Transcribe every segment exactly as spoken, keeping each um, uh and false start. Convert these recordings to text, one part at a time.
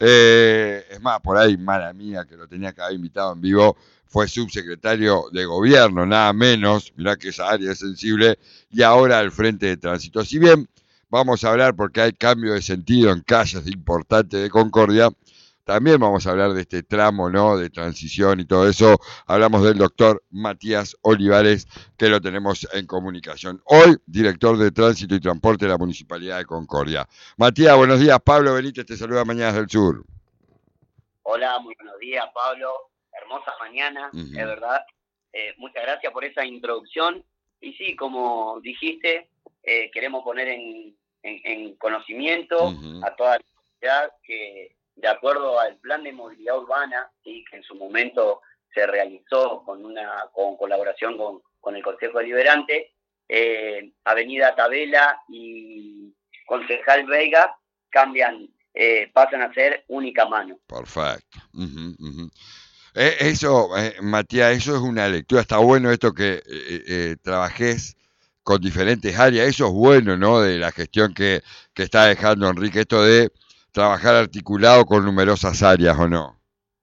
Eh, es más, por ahí, mala mía, que lo tenía que haber invitado en vivo, fue subsecretario de gobierno, nada menos, mirá que esa área es sensible, y ahora al frente de tránsito. Si bien vamos a hablar, porque hay cambio de sentido en calles importantes de Concordia, también vamos a hablar de este tramo, ¿no? De transición y todo eso. Hablamos del doctor Matías Olivares, que lo tenemos en comunicación. Hoy, director de Tránsito y Transporte de la Municipalidad de Concordia. Matías, buenos días. Pablo Benítez te saluda Mañanas del Sur. Hola, muy buenos días, Pablo. Hermosa mañana, uh-huh. Es verdad. Eh, muchas gracias por esa introducción. Y sí, como dijiste, eh, queremos poner en, en, en conocimiento uh-huh. a toda la sociedad que, de acuerdo al plan de movilidad urbana, ¿sí? Que en su momento se realizó con una con colaboración con, con el Consejo Deliberante, eh, Avenida Tabela y Concejal Veiga cambian, eh, pasan a ser única mano. Perfecto. Uh-huh, uh-huh. Eh, eso, eh, Matías, eso es una lectura. Está bueno esto que eh, eh, trabajes con diferentes áreas. Eso es bueno, ¿no? De la gestión que, que está dejando Enrique, esto de trabajar articulado con numerosas áreas, ¿o no?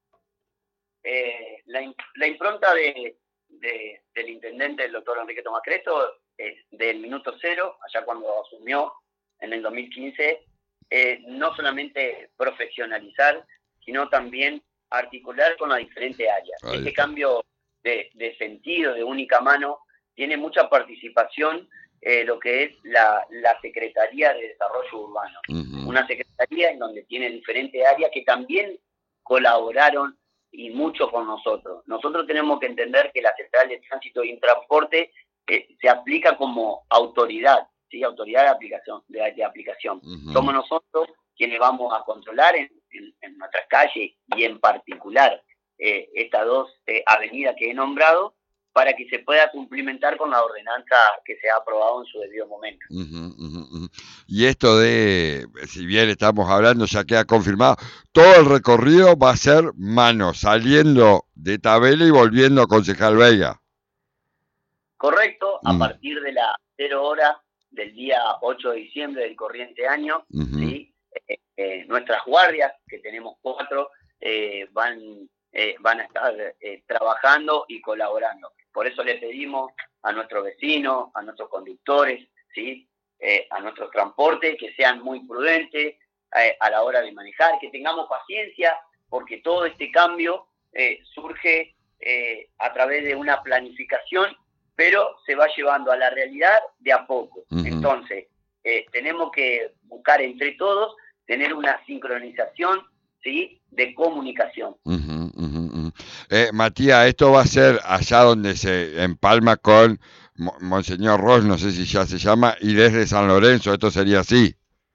Eh, la, la impronta de, de, del intendente, el doctor Enrique Tomás Cresto, es del minuto cero, allá cuando asumió en el dos mil quince, eh, no solamente profesionalizar, sino también articular con las diferentes áreas. Ahí este está. Cambio de, de sentido, de única mano, tiene mucha participación eh, lo que es la, la Secretaría de Desarrollo Urbano. Uh-huh. Una secretaría en donde tiene diferentes áreas que también colaboraron y mucho con nosotros. Nosotros tenemos que entender que la Central de Tránsito y Transporte eh, se aplica como autoridad, ¿sí? Autoridad de aplicación. De, de aplicación. Uh-huh. Somos nosotros quienes vamos a controlar en, en, en nuestras calles y en particular eh, estas dos eh, avenidas que he nombrado para que se pueda cumplimentar con la ordenanza que se ha aprobado en su debido momento. Uh-huh, uh-huh, uh-huh. Y esto de, si bien estamos hablando, ya queda confirmado, todo el recorrido va a ser mano, saliendo de Tabela y volviendo a Concejal Veiga. Correcto, uh-huh. A partir de la cero hora del día ocho de diciembre del corriente año, uh-huh. ¿Sí? Eh, eh, nuestras guardias, que tenemos cuatro, eh, van, eh, van a estar eh, trabajando y colaborando. Por eso le pedimos a nuestros vecinos, a nuestros conductores, ¿sí? eh, a nuestros transportes, que sean muy prudentes eh, a la hora de manejar, que tengamos paciencia, porque todo este cambio eh, surge eh, a través de una planificación, pero se va llevando a la realidad de a poco. Uh-huh. Entonces, eh, tenemos que buscar entre todos tener una sincronización, ¿sí? De comunicación. Uh-huh, uh-huh, uh-huh. Eh, Matías, esto va a ser allá donde se empalma con Monseñor Ross, no sé si ya se llama, y desde San Lorenzo, esto sería así.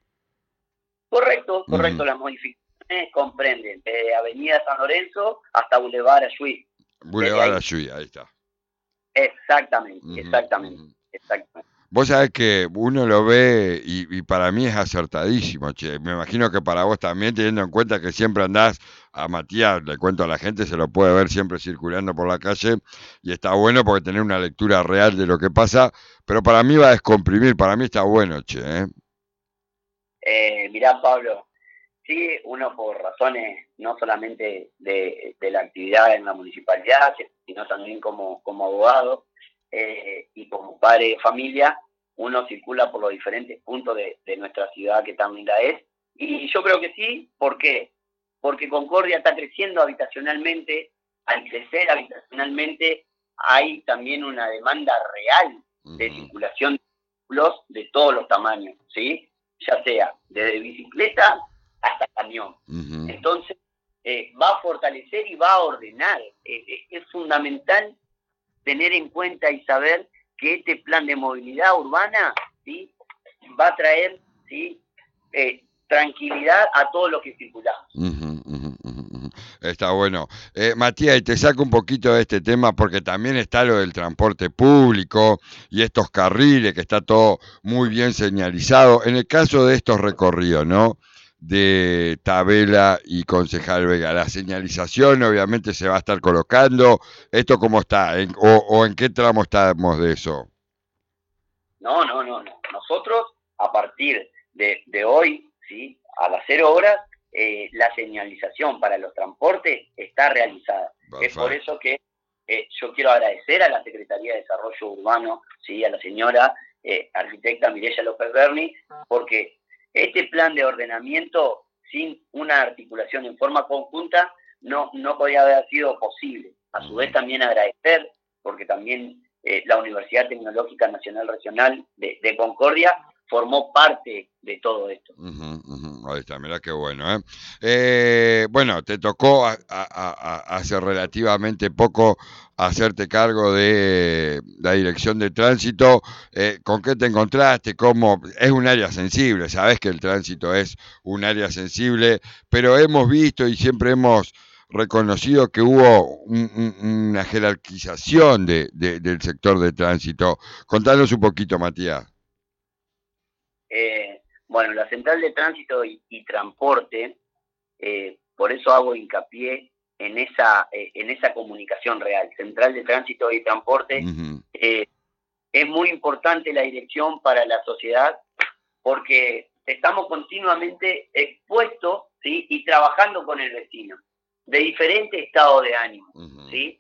Correcto, correcto, uh-huh. Las modificaciones comprenden de Avenida San Lorenzo hasta Boulevard Ayuí. Boulevard Ayuí, ahí está. Exactamente, uh-huh, exactamente, uh-huh. exactamente. Vos sabés que uno lo ve y, y para mí es acertadísimo, che. Me imagino que para vos también, teniendo en cuenta que siempre andás, a Matías, le cuento a la gente, se lo puede ver siempre circulando por la calle y está bueno porque tener una lectura real de lo que pasa, pero para mí va a descomprimir, para mí está bueno, che. ¿eh? Eh, mirá, Pablo, sí, uno por razones no solamente de, de la actividad en la municipalidad, sino también como, como abogado, Eh, y como padre de familia, uno circula por los diferentes puntos de, de nuestra ciudad que tan linda es, y yo creo que sí. ¿Por qué? Porque Concordia está creciendo habitacionalmente. Al crecer habitacionalmente hay también una demanda real de uh-huh. circulación de vehículos de todos los tamaños, ¿sí? Ya sea desde bicicleta hasta camión. Uh-huh. Entonces eh, va a fortalecer y va a ordenar. Eh, eh, es fundamental tener en cuenta y saber que este plan de movilidad urbana, ¿sí? Va a traer, ¿sí? eh, tranquilidad a todos los que circulamos. Uh-huh, uh-huh, uh-huh. Está bueno. Eh, Matías, y te saco un poquito de este tema porque también está lo del transporte público y estos carriles, que está todo muy bien señalizado. En el caso de estos recorridos, ¿no? De Tabela y Concejal Veiga, la señalización obviamente se va a estar colocando. ¿Esto cómo está? ¿En, o, ¿O en qué tramo estamos de eso? No, no, no, no. Nosotros, a partir de, de hoy, ¿sí? A las cero horas, eh, la señalización para los transportes está realizada. Perfecto. Es por eso que eh, yo quiero agradecer a la Secretaría de Desarrollo Urbano, ¿sí? A la señora eh, arquitecta Mireya López Berni, porque este plan de ordenamiento sin una articulación en forma conjunta no, no podía haber sido posible. A su vez también agradecer, porque también eh, la Universidad Tecnológica Nacional Regional de, de Concordia formó parte de todo esto. Uh-huh, uh-huh. Ahí está, mirá qué bueno, ¿eh? Eh, bueno, te tocó a, a, a, hace relativamente poco hacerte cargo de la dirección de tránsito. Eh, ¿Con qué te encontraste? ¿Cómo? Es un área sensible, sabes que el tránsito es un área sensible, pero hemos visto y siempre hemos reconocido que hubo un, un, una jerarquización de, de, del sector de tránsito. Contanos un poquito, Matías. Eh, bueno, la Central de Tránsito y, y Transporte, eh, por eso hago hincapié en esa, eh, en esa comunicación real. Central de Tránsito y Transporte, uh-huh. eh, es muy importante la dirección para la sociedad porque estamos continuamente expuestos, ¿sí? Y trabajando con el vecino, de diferente estado de ánimo, uh-huh. ¿sí?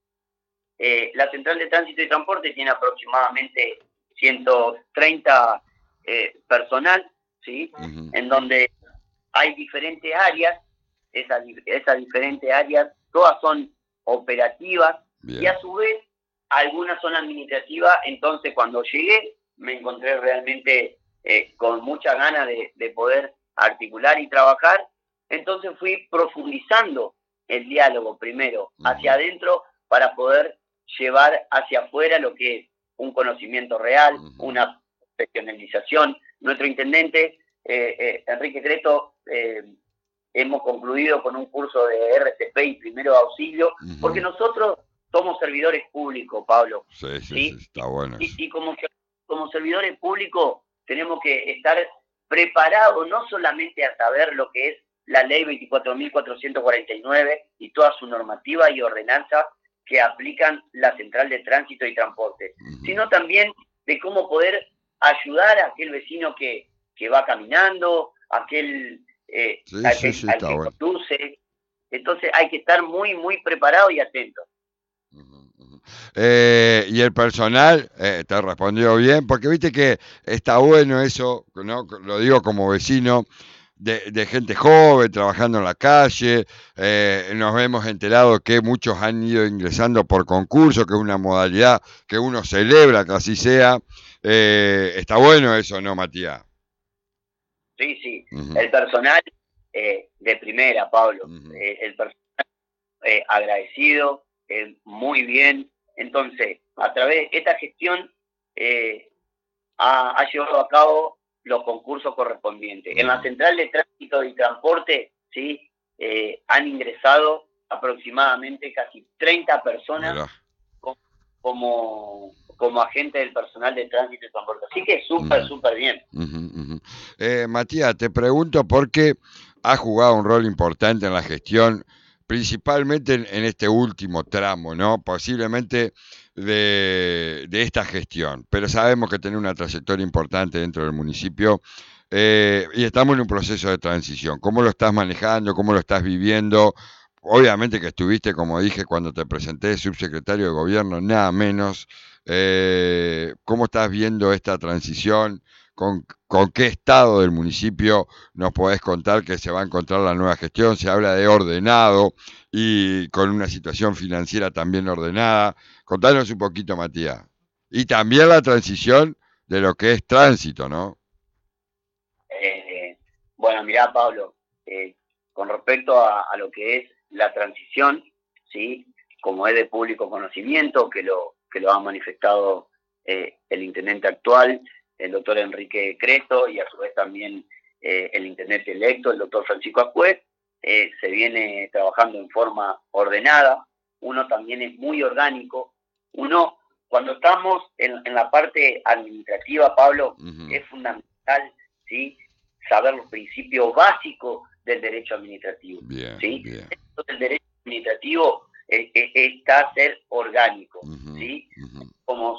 Eh, la Central de Tránsito y Transporte tiene aproximadamente ciento treinta eh, personal, ¿sí? Uh-huh. En donde hay diferentes áreas, esas, esas diferentes áreas, todas son operativas. Bien. Y a su vez, algunas son administrativas. Entonces, cuando llegué, me encontré realmente eh, con muchas ganas de, de poder articular y trabajar. Entonces fui profundizando el diálogo primero uh-huh. hacia adentro para poder llevar hacia afuera lo que es un conocimiento real, uh-huh. una profesionalización. Nuestro intendente, eh, eh, Enrique Cresto, eh, hemos concluido con un curso de R C P y primero auxilio, uh-huh. porque nosotros somos servidores públicos, Pablo. Sí, sí, ¿sí? sí está bueno. Y, y como, como servidores públicos tenemos que estar preparados no solamente a saber lo que es la ley veinticuatro mil cuatrocientos cuarenta y nueve y toda su normativa y ordenanza que aplican la Central de Tránsito y Transporte, uh-huh. sino también de cómo poder ayudar a aquel vecino que, que va caminando, aquel, eh, sí, aquel sí, sí, al que bueno. conduce. Entonces hay que estar muy, muy preparado y atento. Uh-huh, uh-huh. Eh, y el personal eh, te respondió bien, porque viste que está bueno eso, ¿no? Lo digo como vecino, de, de gente joven trabajando en la calle. Eh, nos hemos enterado que muchos han ido ingresando por concurso, que es una modalidad que uno celebra, que así sea. Eh, está bueno eso, ¿no, Matías? Sí, sí. Uh-huh. El personal eh, de primera, Pablo. Uh-huh. Eh, el personal eh, agradecido, eh, muy bien. Entonces, a través de esta gestión eh, ha, ha llevado a cabo los concursos correspondientes. Uh-huh. En la Central de Tránsito y Transporte, sí, eh, han ingresado aproximadamente casi treinta personas como, como, como agentes del personal de tránsito y transporte. Así que súper, uh-huh. súper bien. Uh-huh, uh-huh. Eh, Matías, te pregunto porque has jugado un rol importante en la gestión, principalmente en, en este último tramo, ¿no? Posiblemente de, de esta gestión, pero sabemos que tiene una trayectoria importante dentro del municipio eh, y estamos en un proceso de transición. ¿Cómo lo estás manejando? ¿Cómo lo estás viviendo? Obviamente que estuviste, como dije, cuando te presenté, subsecretario de gobierno, nada menos. Eh, ¿Cómo estás viendo esta transición? ¿Con, ¿Con qué estado del municipio nos podés contar que se va a encontrar la nueva gestión? Se habla de ordenado y con una situación financiera también ordenada. Contanos un poquito, Matías. Y también la transición de lo que es tránsito, ¿no? Eh, bueno, mirá, Pablo, eh, con respecto a, a lo que es la transición, ¿sí? Como es de público conocimiento, que lo, que lo ha manifestado eh, el intendente actual, el doctor Enrique Cresto, y a su vez también eh, el intendente electo, el doctor Francisco Ascuez, eh, se viene trabajando en forma ordenada. Uno también es muy orgánico. Uno, cuando estamos en, en la parte administrativa, Pablo, uh-huh. es fundamental, ¿sí?, saber los principios básicos del derecho administrativo. Bien, ¿sí? bien. El derecho administrativo eh, eh, está a ser orgánico. Uh-huh, ¿sí? uh-huh. Como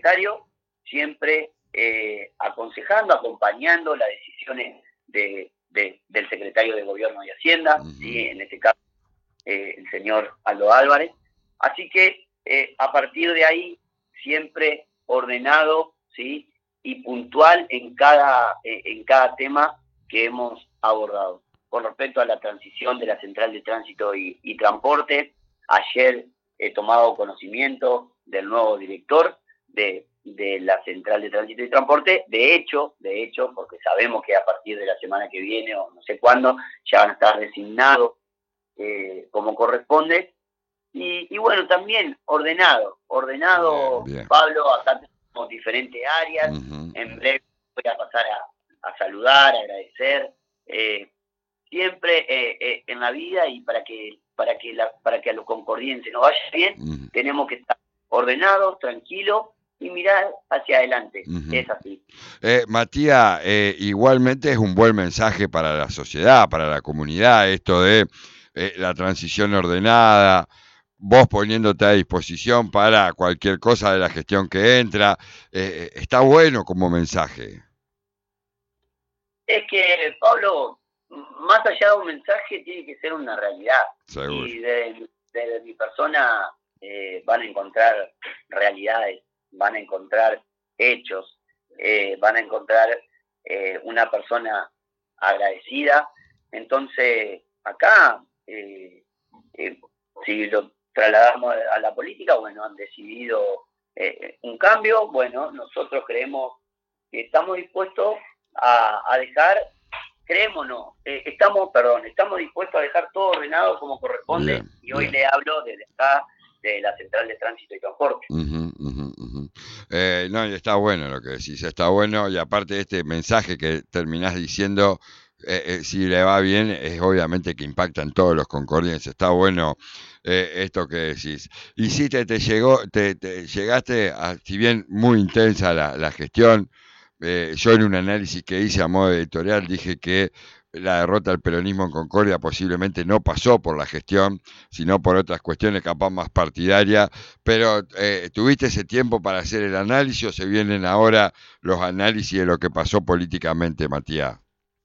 secretario, siempre eh, aconsejando, acompañando las decisiones de, de, del secretario de Gobierno y Hacienda, Uh-huh. ¿sí? En este caso eh, el señor Aldo Álvarez. Así que eh, a partir de ahí, siempre ordenado, ¿sí? Y puntual en cada, eh, en cada tema que hemos abordado. Con respecto a la transición de la Central de Tránsito y, y Transporte, ayer he tomado conocimiento del nuevo director de, de la Central de Tránsito y Transporte. De hecho, de hecho, porque sabemos que a partir de la semana que viene o no sé cuándo ya van a estar designados eh, como corresponde. Y, y bueno, también ordenado, ordenado, bien, bien. Pablo, acá tenemos diferentes áreas. Uh-huh. En breve voy a pasar a, a saludar, a agradecer. Eh, siempre eh, eh, en la vida y para que para que la, para que a los concordienses nos vaya bien, uh-huh. tenemos que estar ordenados, tranquilos y mirar hacia adelante. Uh-huh. Es así. Eh, Matías, eh, igualmente es un buen mensaje para la sociedad, para la comunidad, esto de eh, la transición ordenada, vos poniéndote a disposición para cualquier cosa de la gestión que entra. Eh, está bueno como mensaje. Es que, Pablo, más allá de un mensaje, tiene que ser una realidad. Seguro. Y de, de, de mi persona eh, van a encontrar realidades, van a encontrar hechos, eh, van a encontrar eh, una persona agradecida. Entonces, acá, eh, eh, si lo trasladamos a la política, bueno, han decidido eh, un cambio. Bueno, nosotros creemos que estamos dispuestos a, a dejar... Creemos no, eh, estamos, perdón, estamos dispuestos a dejar todo ordenado como corresponde. Bien, y hoy bien. Le hablo desde acá, de la Central de Tránsito y Transporte. Uh-huh, uh-huh, uh-huh. Eh, no, y está bueno lo que decís, está bueno, y aparte de este mensaje que terminás diciendo, eh, eh, si le va bien, es obviamente que impacta en todos los concordienses, está bueno eh, esto que decís. Y si te, te llegó, te, te llegaste, a, si bien muy intensa la, la gestión, Eh, yo en un análisis que hice a modo editorial dije que la derrota del peronismo en Concordia posiblemente no pasó por la gestión, sino por otras cuestiones capaz más partidarias, pero eh, ¿tuviste ese tiempo para hacer el análisis o se vienen ahora los análisis de lo que pasó políticamente, Matías?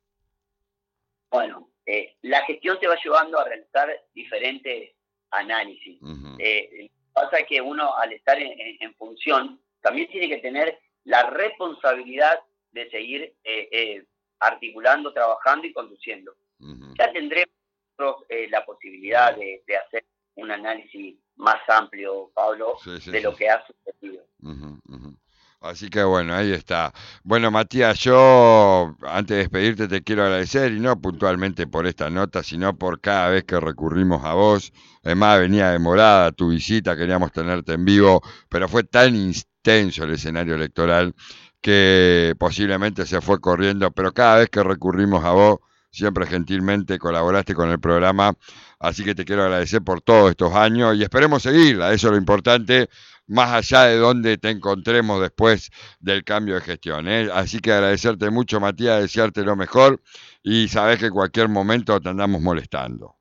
Bueno, eh, la gestión te va llevando a realizar diferentes análisis. Uh-huh. Eh, pasa que uno al estar en, en, en función también tiene que tener la responsabilidad de seguir eh, eh, articulando, trabajando y conduciendo. Uh-huh. Ya tendremos eh, la posibilidad de, de hacer un análisis más amplio, Pablo, sí, sí, de lo sí. que ha sucedido. Uh-huh, uh-huh. Así que bueno, ahí está. Bueno, Matías, yo antes de despedirte te quiero agradecer, y no puntualmente por esta nota, sino por cada vez que recurrimos a vos. Además venía demorada tu visita, queríamos tenerte en vivo, pero fue tan intenso el escenario electoral que posiblemente se fue corriendo, pero cada vez que recurrimos a vos, siempre gentilmente colaboraste con el programa, así que te quiero agradecer por todos estos años y esperemos seguirla, eso es lo importante, más allá de donde te encontremos después del cambio de gestión, ¿eh? Así que agradecerte mucho, Matías, desearte lo mejor y sabés que en cualquier momento te andamos molestando.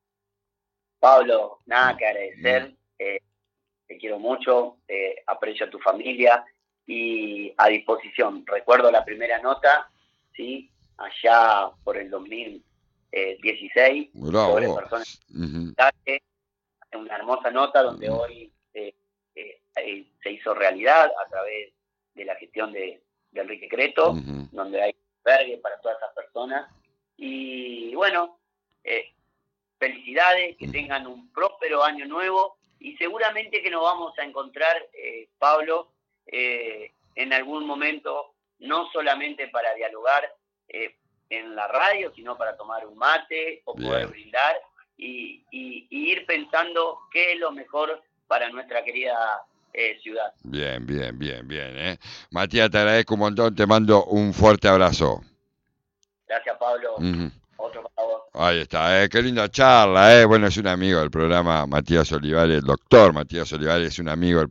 Pablo, nada que agradecer, eh, te quiero mucho, eh, aprecio a tu familia y a disposición. Recuerdo la primera nota, ¿sí? Allá por el dos mil dieciséis, Bravo. Sobre personas. Uh-huh. Una hermosa nota donde uh-huh. hoy eh, eh, eh, se hizo realidad a través de la gestión de, de Enrique Creto, uh-huh. donde hay albergue para todas esas personas. Y bueno, eh, felicidades, que uh-huh. tengan un próspero año nuevo y seguramente que nos vamos a encontrar, eh, Pablo, eh, en algún momento, no solamente para dialogar eh, en la radio, sino para tomar un mate o poder Bien. brindar y, y, y ir pensando qué es lo mejor para nuestra querida eh, ciudad. Bien, bien, bien, bien. ¿eh? Matías, te agradezco un montón, te mando un fuerte abrazo. Gracias, Pablo. Uh-huh. Otro para vos. Ahí está, eh, qué linda charla, eh. Bueno, es un amigo del programa, Matías Olivares, el doctor Matías Olivares, es un amigo del